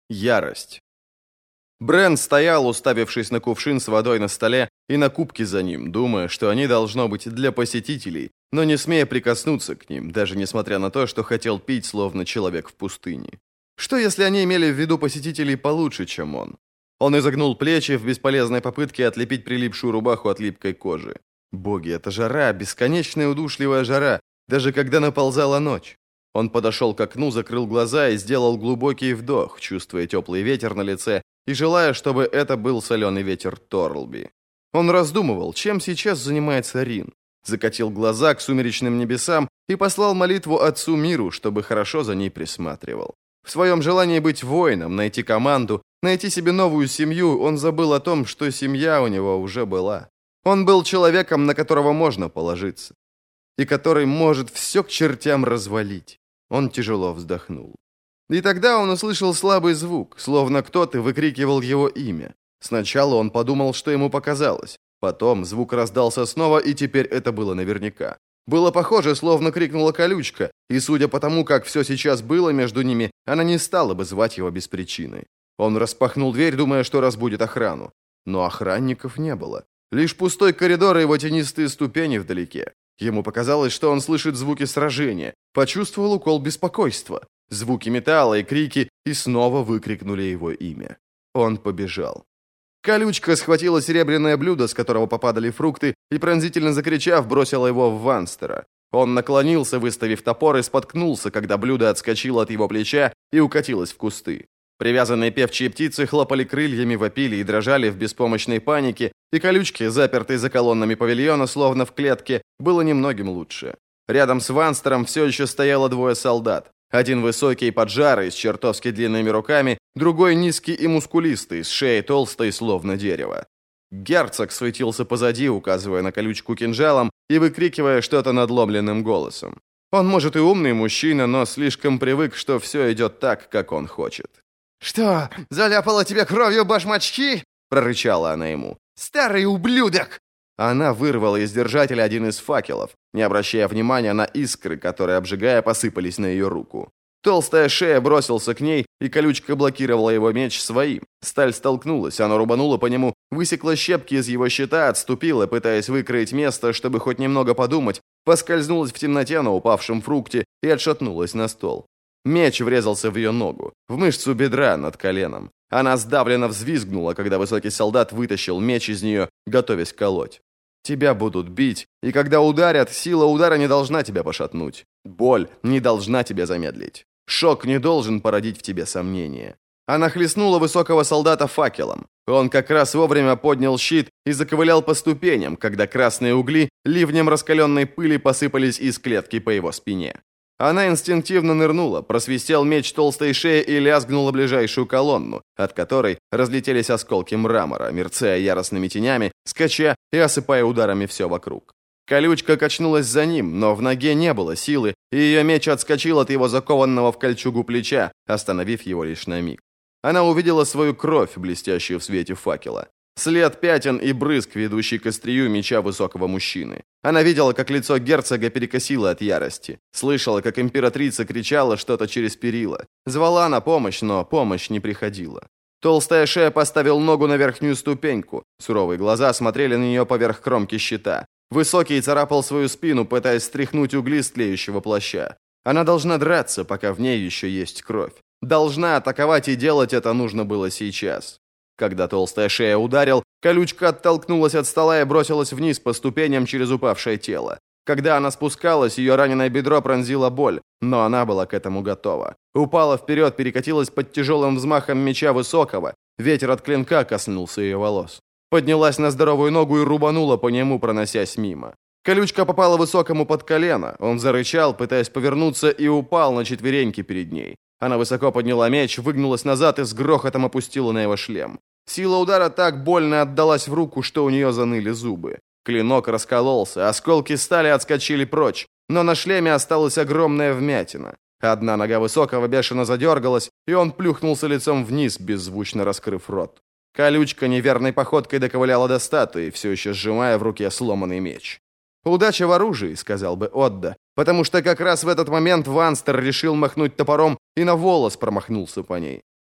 Ярость. Брен стоял, уставившись на кувшин с водой на столе и на кубки за ним, думая, что они должно быть для посетителей, но не смея прикоснуться к ним, даже несмотря на то, что хотел пить, словно человек в пустыне. Что, если они имели в виду посетителей получше, чем он? Он изогнул плечи в бесполезной попытке отлепить прилипшую рубаху от липкой кожи. Боги, это жара, бесконечная удушливая жара, даже когда наползала ночь. Он подошел к окну, закрыл глаза и сделал глубокий вдох, чувствуя теплый ветер на лице и желая, чтобы это был соленый ветер Торлби. Он раздумывал, чем сейчас занимается Рин. Закатил глаза к сумеречным небесам и послал молитву Отцу Миру, чтобы хорошо за ней присматривал. В своем желании быть воином, найти команду, найти себе новую семью, он забыл о том, что семья у него уже была. Он был человеком, на которого можно положиться, и который может все к чертям развалить. Он тяжело вздохнул. И тогда он услышал слабый звук, словно кто-то выкрикивал его имя. Сначала он подумал, что ему показалось. Потом звук раздался снова, и теперь это было наверняка. Было похоже, словно крикнула колючка, и судя по тому, как все сейчас было между ними, она не стала бы звать его без причины. Он распахнул дверь, думая, что разбудит охрану. Но охранников не было. Лишь пустой коридор и его тенистые ступени вдалеке. Ему показалось, что он слышит звуки сражения, почувствовал укол беспокойства, звуки металла и крики, и снова выкрикнули его имя. Он побежал. Колючка схватила серебряное блюдо, с которого попадали фрукты, и, пронзительно закричав, бросила его в Ванстера. Он наклонился, выставив топор, и споткнулся, когда блюдо отскочило от его плеча и укатилось в кусты. Привязанные певчие птицы хлопали крыльями, вопили и дрожали в беспомощной панике, и колючки, запертые за колоннами павильона, словно в клетке, было немногим лучше. Рядом с Ванстером все еще стояло двое солдат. Один высокий, поджарый, с чертовски длинными руками, другой низкий и мускулистый, с шеей толстой, словно дерево. Герцог светился позади, указывая на колючку кинжалом и выкрикивая что-то надломленным голосом. Он, может, и умный мужчина, но слишком привык, что все идет так, как он хочет. «Что, заляпала тебе кровью башмачки?» — прорычала она ему. «Старый ублюдок!» Она вырвала из держателя один из факелов, не обращая внимания на искры, которые, обжигая, посыпались на ее руку. Толстая шея бросился к ней, и колючка блокировала его меч своим. Сталь столкнулась, она рубанула по нему, высекла щепки из его щита, отступила, пытаясь выкроить место, чтобы хоть немного подумать, поскользнулась в темноте на упавшем фрукте и отшатнулась на стол. Меч врезался в ее ногу, в мышцу бедра над коленом. Она сдавленно взвизгнула, когда высокий солдат вытащил меч из нее, готовясь колоть. Тебя будут бить, и когда ударят, сила удара не должна тебя пошатнуть. Боль не должна тебя замедлить. Шок не должен породить в тебе сомнения. Она хлестнула высокого солдата факелом. Он как раз вовремя поднял щит и заковылял по ступеням, когда красные угли ливнем раскаленной пыли посыпались из клетки по его спине. Она инстинктивно нырнула, просвистел меч толстой шеи и лязгнула ближайшую колонну, от которой разлетелись осколки мрамора, мерцая яростными тенями, скача и осыпая ударами все вокруг. Колючка качнулась за ним, но в ноге не было силы, и ее меч отскочил от его закованного в кольчугу плеча, остановив его лишь на миг. Она увидела свою кровь, блестящую в свете факела. След пятен и брызг, ведущий к острию меча высокого мужчины. Она видела, как лицо герцога перекосило от ярости. Слышала, как императрица кричала что-то через перила. Звала на помощь, но помощь не приходила. Толстая шея поставил ногу на верхнюю ступеньку. Суровые глаза смотрели на нее поверх кромки щита. Высокий царапал свою спину, пытаясь стряхнуть угли с тлеющего плаща. Она должна драться, пока в ней еще есть кровь. Должна атаковать, и делать это нужно было сейчас. Когда толстая шея ударил, колючка оттолкнулась от стола и бросилась вниз по ступеням через упавшее тело. Когда она спускалась, ее раненое бедро пронзила боль, но она была к этому готова. Упала вперед, перекатилась под тяжелым взмахом меча высокого. Ветер от клинка коснулся ее волос. Поднялась на здоровую ногу и рубанула по нему, проносясь мимо. Колючка попала высокому под колено. Он зарычал, пытаясь повернуться, и упал на четвереньки перед ней. Она высоко подняла меч, выгнулась назад и с грохотом опустила на его шлем. Сила удара так больно отдалась в руку, что у нее заныли зубы. Клинок раскололся, осколки стали отскочили прочь, но на шлеме осталась огромная вмятина. Одна нога высокого бешено задергалась, и он плюхнулся лицом вниз, беззвучно раскрыв рот. Колючка неверной походкой доковыляла до статуи, все еще сжимая в руке сломанный меч. «Удача в оружии», — сказал бы Отда, потому что как раз в этот момент Ванстер решил махнуть топором и на волос промахнулся по ней.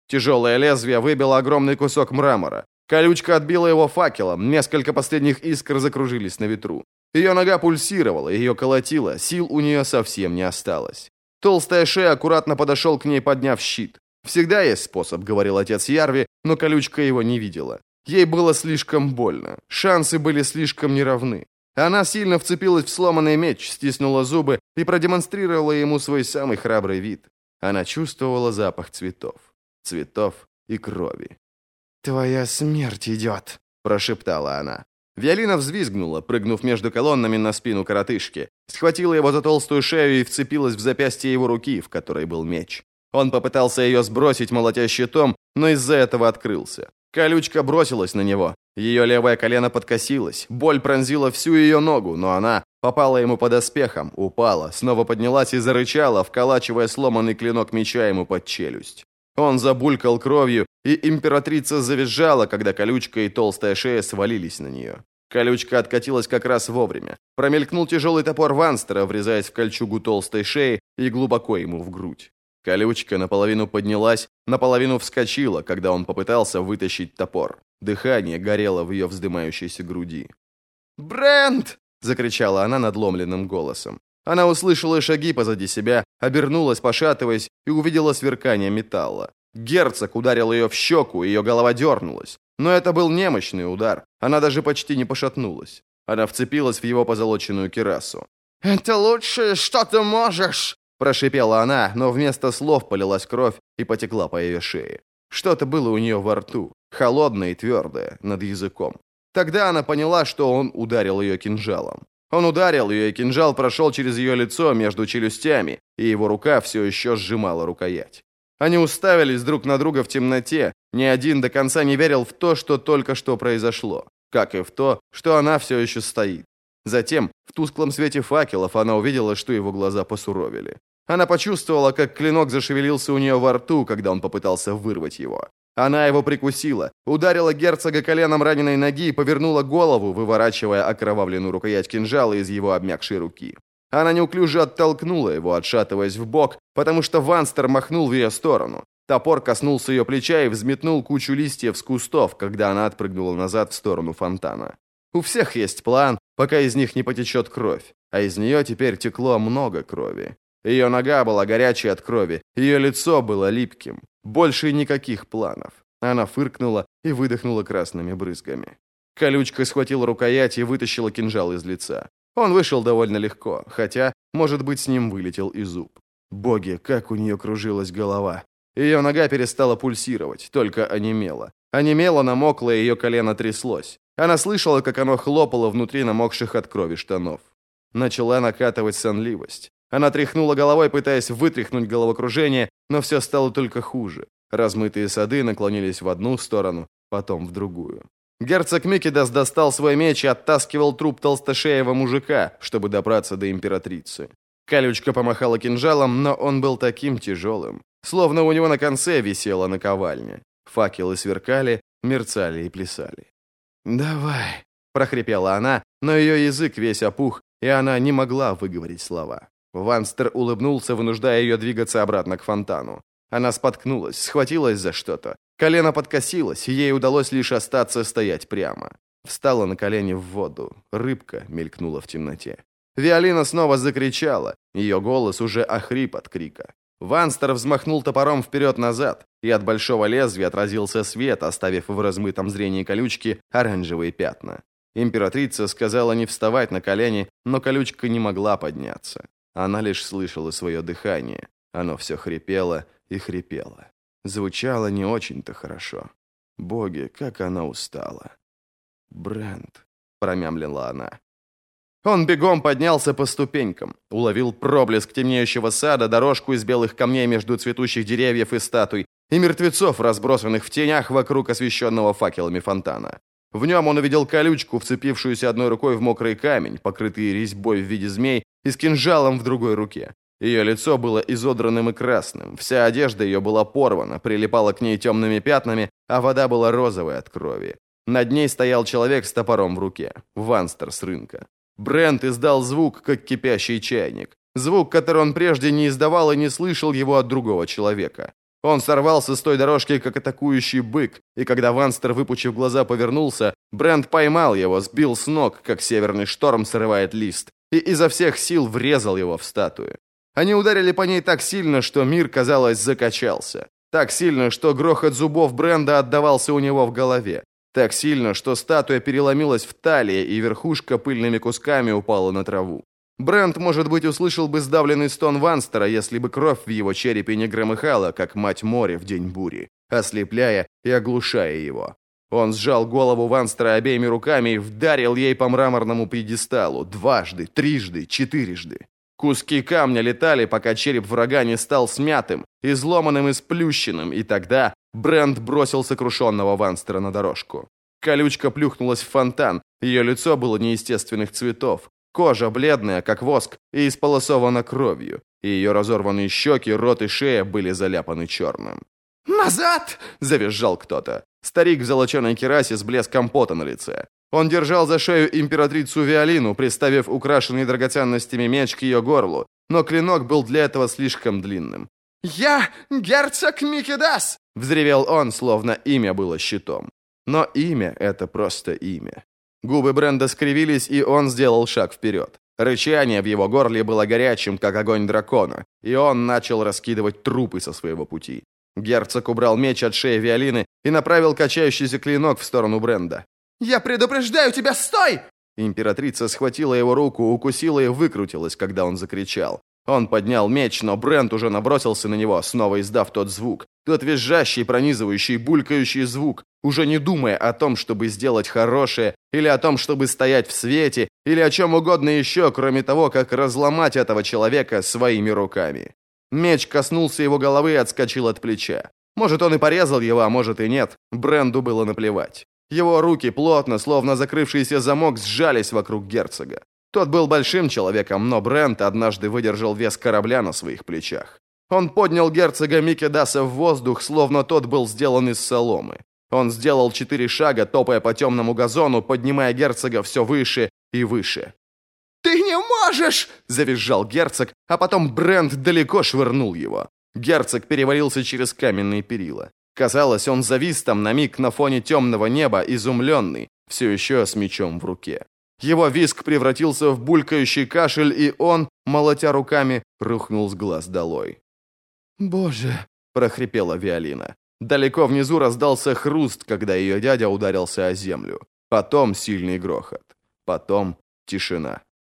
Тяжелое лезвие выбило огромный кусок мрамора. Колючка отбила его факелом, несколько последних искр закружились на ветру. Ее нога пульсировала, ее колотило, сил у нее совсем не осталось. Толстая шея аккуратно подошел к ней, подняв щит. «Всегда есть способ», — говорил отец Ярви, но колючка его не видела. Ей было слишком больно, шансы были слишком неравны. Она сильно вцепилась в сломанный меч, стиснула зубы и продемонстрировала ему свой самый храбрый вид. Она чувствовала запах цветов. Цветов и крови. «Твоя смерть идет», — прошептала она. Виолина взвизгнула, прыгнув между колоннами на спину коротышки, схватила его за толстую шею и вцепилась в запястье его руки, в которой был меч. Он попытался ее сбросить, молотя щитом, но из-за этого открылся. Колючка бросилась на него. Ее левое колено подкосилось, боль пронзила всю ее ногу, но она попала ему под доспехом, упала, снова поднялась и зарычала, вколачивая сломанный клинок меча ему под челюсть. Он забулькал кровью, и императрица завизжала, когда колючка и толстая шея свалились на нее. Колючка откатилась как раз вовремя. Промелькнул тяжелый топор Ванстера, врезаясь в кольчугу толстой шеи и глубоко ему в грудь. Колючка наполовину поднялась, наполовину вскочила, когда он попытался вытащить топор. Дыхание горело в ее вздымающейся груди. «Брент!» — закричала она надломленным голосом. Она услышала шаги позади себя, обернулась, пошатываясь, и увидела сверкание металла. Герцог ударил ее в щеку, ее голова дернулась. Но это был немощный удар, она даже почти не пошатнулась. Она вцепилась в его позолоченную кирасу. «Это лучшее, что ты можешь!» Прошипела она, но вместо слов полилась кровь и потекла по ее шее. Что-то было у нее во рту, холодное и твердое, над языком. Тогда она поняла, что он ударил ее кинжалом. Он ударил ее, и кинжал прошел через ее лицо между челюстями, и его рука все еще сжимала рукоять. Они уставились друг на друга в темноте, ни один до конца не верил в то, что только что произошло, как и в то, что она все еще стоит. Затем, в тусклом свете факелов, она увидела, что его глаза посуровели. Она почувствовала, как клинок зашевелился у нее во рту, когда он попытался вырвать его. Она его прикусила, ударила герцога коленом раненой ноги и повернула голову, выворачивая окровавленную рукоять кинжала из его обмякшей руки. Она неуклюже оттолкнула его, отшатываясь вбок, потому что Ванстер махнул в ее сторону. Топор коснулся ее плеча и взметнул кучу листьев с кустов, когда она отпрыгнула назад в сторону фонтана. У всех есть план, пока из них не потечет кровь, а из нее теперь текло много крови. Ее нога была горячей от крови, ее лицо было липким. Больше никаких планов. Она фыркнула и выдохнула красными брызгами. Колючка схватила рукоять и вытащила кинжал из лица. Он вышел довольно легко, хотя, может быть, с ним вылетел и зуб. Боги, как у нее кружилась голова. Ее нога перестала пульсировать, только онемела. Онемела, намокла, и ее колено тряслось. Она слышала, как оно хлопало внутри намокших от крови штанов. Начала накатывать сонливость. Она тряхнула головой, пытаясь вытряхнуть головокружение, но все стало только хуже. Размытые сады наклонились в одну сторону, потом в другую. Герцог Микидас достал свой меч и оттаскивал труп толстошеего мужика, чтобы добраться до императрицы. Колючка помахала кинжалом, но он был таким тяжелым, словно у него на конце висела наковальня. Факелы сверкали, мерцали и плясали. «Давай», — прохрипела она, но ее язык весь опух, и она не могла выговорить слова. Ванстер улыбнулся, вынуждая ее двигаться обратно к фонтану. Она споткнулась, схватилась за что-то. Колено подкосилось, и ей удалось лишь остаться стоять прямо. Встала на колени в воду. Рыбка мелькнула в темноте. Виолина снова закричала. Ее голос уже охрип от крика. Ванстер взмахнул топором вперед-назад, и от большого лезвия отразился свет, оставив в размытом зрении колючки оранжевые пятна. Императрица сказала не вставать на колени, но колючка не могла подняться. Она лишь слышала свое дыхание. Оно все хрипело и хрипело. Звучало не очень-то хорошо. Боги, как она устала. «Брент», — промямлила она. Он бегом поднялся по ступенькам, уловил проблеск темнеющего сада, дорожку из белых камней между цветущих деревьев и статуй, и мертвецов, разбросанных в тенях вокруг освещенного факелами фонтана. В нем он увидел колючку, вцепившуюся одной рукой в мокрый камень, покрытый резьбой в виде змей, и с кинжалом в другой руке. Ее лицо было изодранным и красным, вся одежда ее была порвана, прилипала к ней темными пятнами, а вода была розовой от крови. Над ней стоял человек с топором в руке, Ванстер с рынка. Брент издал звук, как кипящий чайник. Звук, который он прежде не издавал и не слышал его от другого человека. Он сорвался с той дорожки, как атакующий бык, и когда Ванстер, выпучив глаза, повернулся, Брент поймал его, сбил с ног, как северный шторм срывает лист, и изо всех сил врезал его в статую. Они ударили по ней так сильно, что мир, казалось, закачался. Так сильно, что грохот зубов Бренда отдавался у него в голове. Так сильно, что статуя переломилась в талии, и верхушка пыльными кусками упала на траву. Брент, может быть, услышал бы сдавленный стон Ванстера, если бы кровь в его черепе не громыхала, как мать моря в день бури, ослепляя и оглушая его. Он сжал голову Ванстера обеими руками и вдарил ей по мраморному пьедесталу дважды, трижды, четырежды. Куски камня летали, пока череп врага не стал смятым, изломанным и сплющенным, и тогда Брент бросил сокрушенного Ванстера на дорожку. Колючка плюхнулась в фонтан, ее лицо было неестественных цветов, кожа бледная, как воск, и исполосована кровью, и ее разорванные щеки, рот и шея были заляпаны черным. «Назад!» – завизжал кто-то. Старик в золоченой керасе с блеском пота на лице. Он держал за шею императрицу Виолину, приставив украшенный драгоценностями меч к ее горлу, но клинок был для этого слишком длинным. «Я герцог Микедас!» – взревел он, словно имя было щитом. Но имя – это просто имя. Губы Бренда скривились, и он сделал шаг вперед. Рычание в его горле было горячим, как огонь дракона, и он начал раскидывать трупы со своего пути. Герцог убрал меч от шеи Виолины и направил качающийся клинок в сторону Бренда. «Я предупреждаю тебя, стой!» Императрица схватила его руку, укусила и выкрутилась, когда он закричал. Он поднял меч, но Брент уже набросился на него, снова издав тот звук. Тот визжащий, пронизывающий, булькающий звук, уже не думая о том, чтобы сделать хорошее, или о том, чтобы стоять в свете, или о чем угодно еще, кроме того, как разломать этого человека своими руками. Меч коснулся его головы и отскочил от плеча. Может, он и порезал его, а может и нет. Бренду было наплевать. Его руки плотно, словно закрывшийся замок, сжались вокруг герцога. Тот был большим человеком, но Брент однажды выдержал вес корабля на своих плечах. Он поднял герцога Микедаса в воздух, словно тот был сделан из соломы. Он сделал 4 шага, топая по темному газону, поднимая герцога все выше и выше. «Ты не можешь!» – завизжал герцог, а потом Брент далеко швырнул его. Герцог перевалился через каменные перила. Казалось, он завис там на миг на фоне темного неба, изумленный, все еще с мечом в руке. Его визг превратился в булькающий кашель, и он, молотя руками, рухнул с глаз долой. «Боже!» – прохрипела Виолина. Далеко внизу раздался хруст, когда ее дядя ударился о землю. Потом сильный грохот. Потом тишина.